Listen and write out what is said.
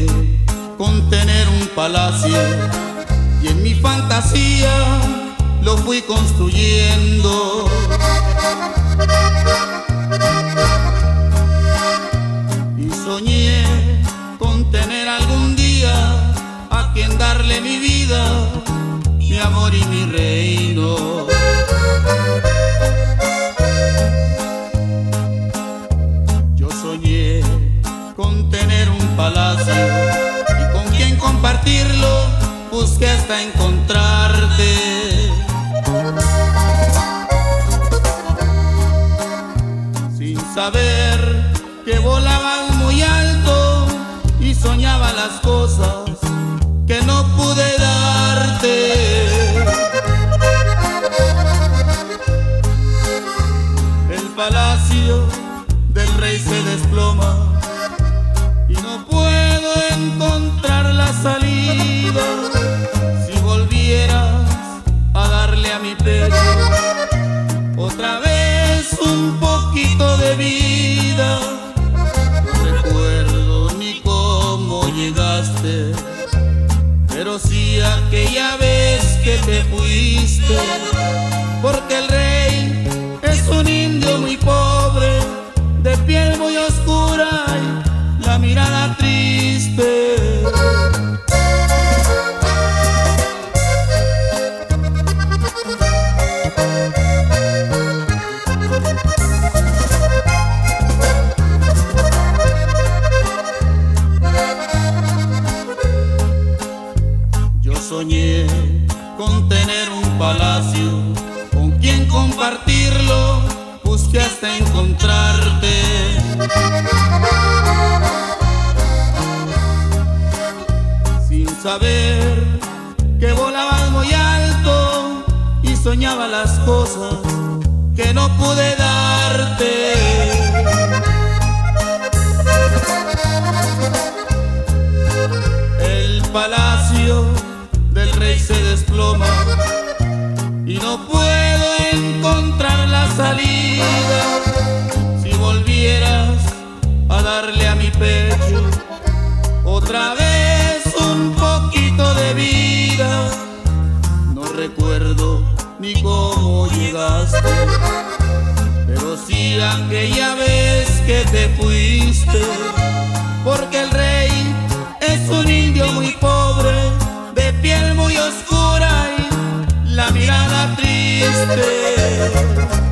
soñé con tener un palacio y en mi fantasía lo fui construyendo. Y soñé con tener algún día a quien darle mi vida, mi amor y mi reino. Yo soñé con tener un palacio y con quien compartirlo, busqué hasta encontrarte. Sin saber que volabas muy alto y soñaba las cosas que no pude darte. El palacio del rey se desploma y no puedo encontrar la salida. Si volvieras a darle a mi pecho otra vez un poquito de vida, no recuerdo ni cómo llegaste, pero sí aquella vez que te fuiste, porque el rey es un indio muy pobre, de piel muy oscura y la mirada triste. Yo soñé con tener un palacio, con quien compartirlo, busqué hasta encontrarte. Sin saber que volabas muy alto y soñaba las cosas que no pude darte. El palacio del rey se desploma y no puedo encontrar la salida. Si volvieras a darle a mi pecho otra vez un poquito de vida, no recuerdo ni cómo llegaste, pero sí aquella vez que te fuiste, porque el rey es un indio muy pobre, de piel muy oscura y la mirada triste.